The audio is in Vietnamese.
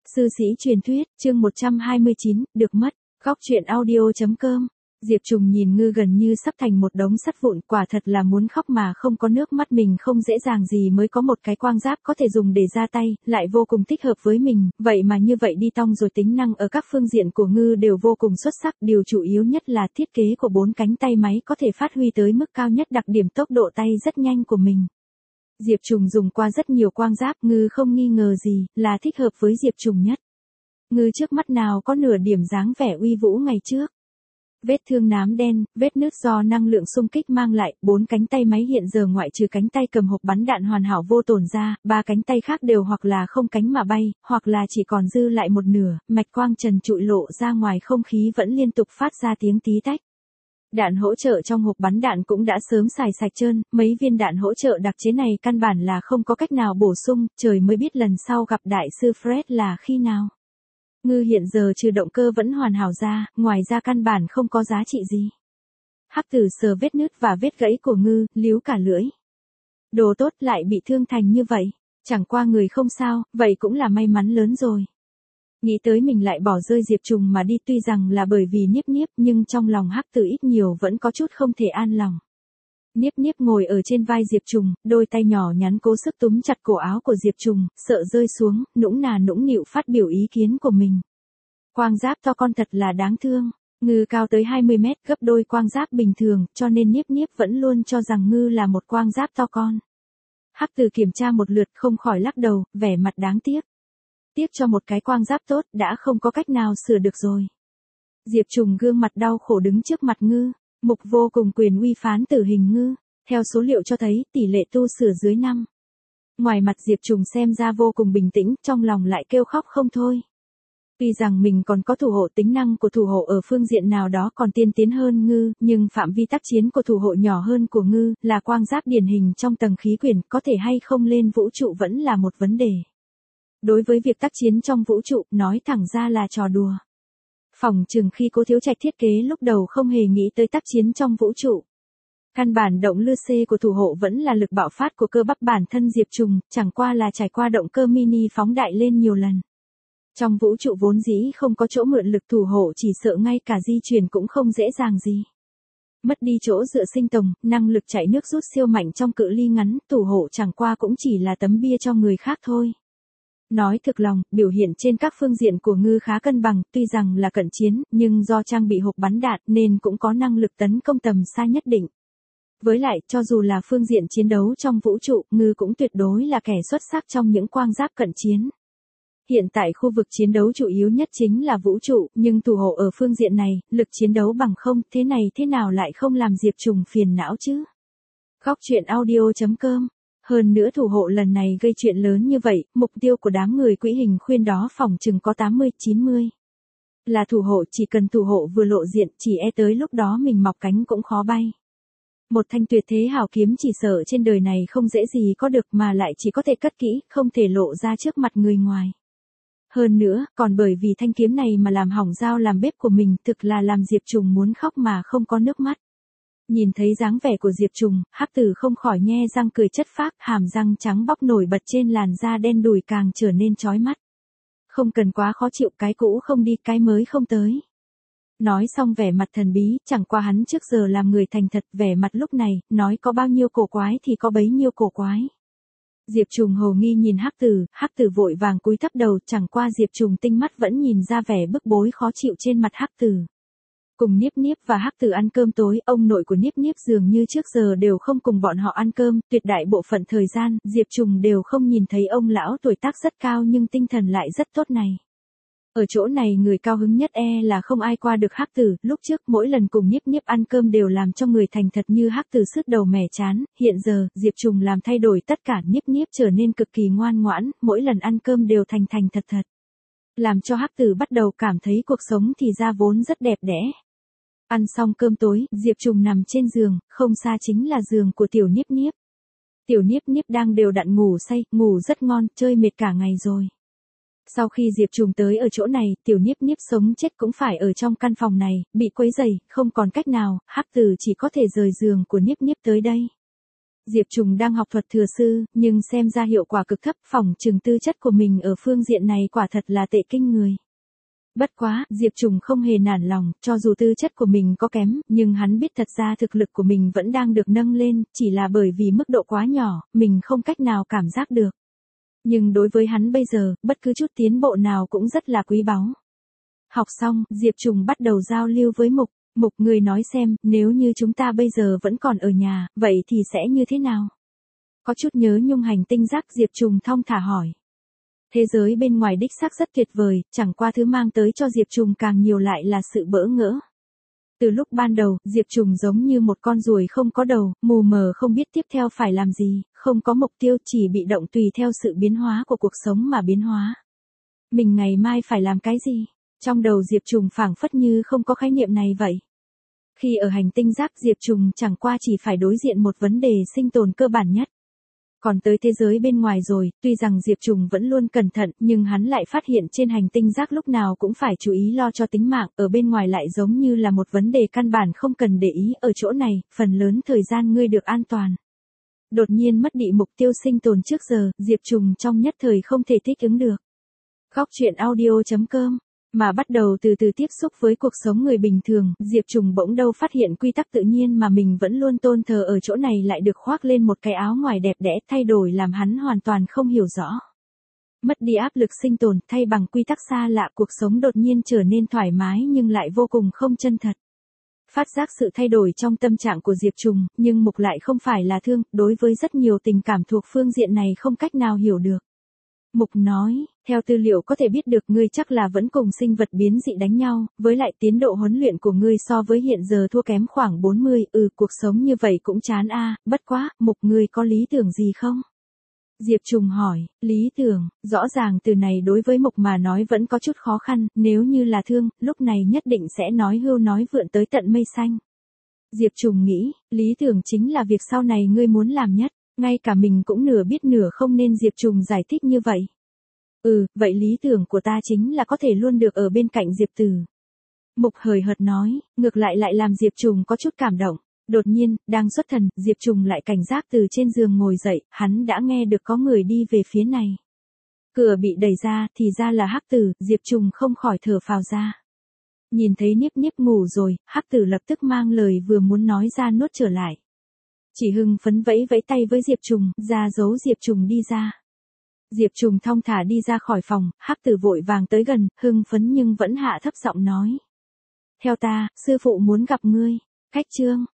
Sư sĩ truyền thuyết, chương 129, được mất. Góc truyện audio.com. Diệp Trùng nhìn Ngư gần như sắp thành một đống sắt vụn, quả thật là muốn khóc mà không có nước mắt. Mình không dễ dàng gì mới có một cái quang giáp có thể dùng để ra tay, lại vô cùng thích hợp với mình, vậy mà như vậy đi tong rồi. Tính năng ở các phương diện của Ngư đều vô cùng xuất sắc, điều chủ yếu nhất là thiết kế của 4 cánh tay máy có thể phát huy tới mức cao nhất đặc điểm tốc độ tay rất nhanh của mình. Diệp Trùng dùng qua rất nhiều quang giáp, Ngư không nghi ngờ gì, là thích hợp với Diệp Trùng nhất. Ngư trước mắt nào có nửa điểm dáng vẻ uy vũ ngày trước. Vết thương nám đen, vết nứt do năng lượng xung kích mang lại, 4 cánh tay máy hiện giờ ngoại trừ cánh tay cầm hộp bắn đạn hoàn hảo vô tổn ra, 3 cánh tay khác đều hoặc là không cánh mà bay, hoặc là chỉ còn dư lại một nửa, mạch quang trần trụi lộ ra ngoài, không khí vẫn liên tục phát ra tiếng tí tách. Đạn hỗ trợ trong hộp bắn đạn cũng đã sớm xài sạch trơn, mấy viên đạn hỗ trợ đặc chế này căn bản là không có cách nào bổ sung, trời mới biết lần sau gặp đại sư Fred là khi nào. Ngư hiện giờ trừ động cơ vẫn hoàn hảo ra, ngoài ra căn bản không có giá trị gì. Hắc Tử sờ vết nứt và vết gãy của Ngư, líu cả lưỡi. Đồ tốt lại bị thương thành như vậy, chẳng qua người không sao, vậy cũng là may mắn lớn rồi. Nghĩ tới mình lại bỏ rơi Diệp Trùng mà đi, tuy rằng là bởi vì Niếp Niếp, nhưng trong lòng Hắc Tử ít nhiều vẫn có chút không thể an lòng. Niếp Niếp ngồi ở trên vai Diệp Trùng, đôi tay nhỏ nhắn cố sức túm chặt cổ áo của Diệp Trùng, sợ rơi xuống, nũng nịu phát biểu ý kiến của mình. Quang giáp to con thật là đáng thương. Ngư cao tới 20 mét, gấp đôi quang giáp bình thường, cho nên Niếp Niếp vẫn luôn cho rằng Ngư là một quang giáp to con. Hắc Tử kiểm tra một lượt không khỏi lắc đầu, vẻ mặt đáng tiếc. Tiếc cho một cái quang giáp tốt, đã không có cách nào sửa được rồi. Diệp Trùng gương mặt đau khổ đứng trước mặt Ngư. Mục vô cùng quyền uy phán tử hình Ngư, theo số liệu cho thấy tỷ lệ tu sửa dưới 5. Ngoài mặt Diệp Trùng xem ra vô cùng bình tĩnh, trong lòng lại kêu khóc không thôi. Tuy rằng mình còn có thủ hộ, tính năng của thủ hộ ở phương diện nào đó còn tiên tiến hơn Ngư, nhưng phạm vi tác chiến của thủ hộ nhỏ hơn của Ngư, là quang giáp điển hình trong tầng khí quyển, có thể hay không lên vũ trụ vẫn là một vấn đề. Đối với việc tác chiến trong vũ trụ, nói thẳng ra là trò đùa. Phỏng chừng khi Cố Thiếu Trạch thiết kế lúc đầu không hề nghĩ tới tác chiến trong vũ trụ. Căn bản động lư C của thủ hộ vẫn là lực bạo phát của cơ bắp bản thân Diệp Trùng, chẳng qua là trải qua động cơ mini phóng đại lên nhiều lần. Trong vũ trụ vốn dĩ không có chỗ mượn lực, thủ hộ chỉ sợ ngay cả di chuyển cũng không dễ dàng gì. Mất đi chỗ dựa sinh tồn, năng lực chạy nước rút siêu mạnh trong cự ly ngắn, thủ hộ chẳng qua cũng chỉ là tấm bia cho người khác thôi. Nói thực lòng, biểu hiện trên các phương diện của Ngư khá cân bằng, tuy rằng là cận chiến, nhưng do trang bị hộp bắn đạn nên cũng có năng lực tấn công tầm xa nhất định. Với lại, cho dù là phương diện chiến đấu trong vũ trụ, Ngư cũng tuyệt đối là kẻ xuất sắc trong những quang giáp cận chiến. Hiện tại khu vực chiến đấu chủ yếu nhất chính là vũ trụ, nhưng thủ hộ ở phương diện này, lực chiến đấu bằng không, thế này thế nào lại không làm Diệp Trùng phiền não chứ? Góc truyện audio.com. Hơn nữa thủ hộ lần này gây chuyện lớn như vậy, mục tiêu của đám người quỹ hình khuyên đó phỏng chừng có 80-90. Là thủ hộ, chỉ cần thủ hộ vừa lộ diện, chỉ tới lúc đó mình mọc cánh cũng khó bay. Một thanh tuyệt thế hào kiếm chỉ sợ trên đời này không dễ gì có được, mà lại chỉ có thể cất kỹ, không thể lộ ra trước mặt người ngoài. Hơn nữa, còn bởi vì thanh kiếm này mà làm hỏng dao làm bếp của mình, thực là làm Diệp Trùng muốn khóc mà không có nước mắt. Nhìn thấy dáng vẻ của Diệp Trùng, Hắc Tử không khỏi nhe răng cười chất phác, hàm răng trắng bóc nổi bật trên làn da đen đùi càng trở nên chói mắt. Không cần quá khó chịu, cái cũ không đi, cái mới không tới. Nói xong vẻ mặt thần bí, chẳng qua hắn trước giờ làm người thành thật, vẻ mặt lúc này, nói có bao nhiêu cổ quái thì có bấy nhiêu cổ quái. Diệp Trùng hồ nghi nhìn Hắc Tử vội vàng cúi thấp đầu, chẳng qua Diệp Trùng tinh mắt vẫn nhìn ra vẻ bức bối khó chịu trên mặt Hắc Tử. Cùng Niếp Niếp và Hắc Tử ăn cơm tối, ông nội của Niếp Niếp dường như trước giờ đều không cùng bọn họ ăn cơm, tuyệt đại bộ phận thời gian, Diệp Trùng đều không nhìn thấy ông lão tuổi tác rất cao nhưng tinh thần lại rất tốt này. Ở chỗ này người cao hứng nhất là không ai qua được Hắc Tử, lúc trước mỗi lần cùng Niếp Niếp ăn cơm đều làm cho người thành thật như Hắc Tử sứt đầu mẻ chán, hiện giờ, Diệp Trùng làm thay đổi tất cả, Niếp Niếp trở nên cực kỳ ngoan ngoãn, mỗi lần ăn cơm đều thành thật. Làm cho Hắc Tử bắt đầu cảm thấy cuộc sống thì ra vốn rất đẹp đẽ. Ăn xong cơm tối, Diệp Trùng nằm trên giường, không xa chính là giường của tiểu Niếp Niếp. Tiểu Niếp Niếp đang đều đặn ngủ say, ngủ rất ngon, chơi mệt cả ngày rồi. Sau khi Diệp Trùng tới ở chỗ này, tiểu Niếp Niếp sống chết cũng phải ở trong căn phòng này, bị quấy rầy, không còn cách nào, Hắc Tử chỉ có thể rời giường của Niếp Niếp tới đây. Diệp Trùng đang học thuật thừa sư, nhưng xem ra hiệu quả cực thấp, phỏng chừng tư chất của mình ở phương diện này quả thật là tệ kinh người. Bất quá, Diệp Trùng không hề nản lòng, cho dù tư chất của mình có kém, nhưng hắn biết thật ra thực lực của mình vẫn đang được nâng lên, chỉ là bởi vì mức độ quá nhỏ, mình không cách nào cảm giác được. Nhưng đối với hắn bây giờ, bất cứ chút tiến bộ nào cũng rất là quý báu. Học xong, Diệp Trùng bắt đầu giao lưu với Mục. Mục, người nói xem, nếu như chúng ta bây giờ vẫn còn ở nhà, vậy thì sẽ như thế nào? Có chút nhớ nhung hành tinh rác, Diệp Trùng thong thả hỏi. Thế giới bên ngoài đích xác rất tuyệt vời, chẳng qua thứ mang tới cho Diệp Trùng càng nhiều lại là sự bỡ ngỡ. Từ lúc ban đầu, Diệp Trùng giống như một con ruồi không có đầu, mù mờ không biết tiếp theo phải làm gì, không có mục tiêu, chỉ bị động tùy theo sự biến hóa của cuộc sống mà biến hóa. Mình ngày mai phải làm cái gì? Trong đầu Diệp Trùng phảng phất như không có khái niệm này vậy. Khi ở hành tinh rác, Diệp Trùng chẳng qua chỉ phải đối diện một vấn đề sinh tồn cơ bản nhất. Còn tới thế giới bên ngoài rồi, tuy rằng Diệp Trùng vẫn luôn cẩn thận, nhưng hắn lại phát hiện trên hành tinh rác lúc nào cũng phải chú ý lo cho tính mạng, ở bên ngoài lại giống như là một vấn đề căn bản không cần để ý, ở chỗ này, phần lớn thời gian ngươi được an toàn. Đột nhiên mất đi mục tiêu sinh tồn trước giờ, Diệp Trùng trong nhất thời không thể thích ứng được. Góc truyện audio.com Mà bắt đầu từ từ tiếp xúc với cuộc sống người bình thường, Diệp Trùng bỗng đâu phát hiện quy tắc tự nhiên mà mình vẫn luôn tôn thờ ở chỗ này lại được khoác lên một cái áo ngoài đẹp đẽ, thay đổi làm hắn hoàn toàn không hiểu rõ. Mất đi áp lực sinh tồn, thay bằng quy tắc xa lạ, cuộc sống đột nhiên trở nên thoải mái nhưng lại vô cùng không chân thật. Phát giác sự thay đổi trong tâm trạng của Diệp Trùng, nhưng Mục lại không phải là thương, đối với rất nhiều tình cảm thuộc phương diện này không cách nào hiểu được. Mục nói, theo tư liệu có thể biết được ngươi chắc là vẫn cùng sinh vật biến dị đánh nhau, với lại tiến độ huấn luyện của ngươi so với hiện giờ thua kém khoảng 40, cuộc sống như vậy cũng chán a, bất quá, Mục ngươi có lý tưởng gì không? Diệp Trùng hỏi, lý tưởng, rõ ràng từ này đối với Mục mà nói vẫn có chút khó khăn, nếu như là thương, lúc này nhất định sẽ nói hưu nói vượn tới tận mây xanh. Diệp Trùng nghĩ, lý tưởng chính là việc sau này ngươi muốn làm nhất. Ngay cả mình cũng nửa biết nửa không nên Diệp Trùng giải thích như vậy. Vậy lý tưởng của ta chính là có thể luôn được ở bên cạnh Diệp Tử. Mục hời hợt nói, ngược lại làm Diệp Trùng có chút cảm động. Đột nhiên, đang xuất thần, Diệp Trùng lại cảnh giác từ trên giường ngồi dậy, hắn đã nghe được có người đi về phía này. Cửa bị đẩy ra, thì ra là Hắc Tử, Diệp Trùng không khỏi thở phào ra. Nhìn thấy Niếp Niếp ngủ rồi, Hắc Tử lập tức mang lời vừa muốn nói ra nuốt trở lại. Chỉ hưng phấn vẫy vẫy tay với Diệp Trùng, ra dấu Diệp Trùng đi ra. Diệp Trùng thong thả đi ra khỏi phòng, Hắc Tử vội vàng tới gần, hưng phấn nhưng vẫn hạ thấp giọng nói. Theo ta, sư phụ muốn gặp ngươi. Khách trương,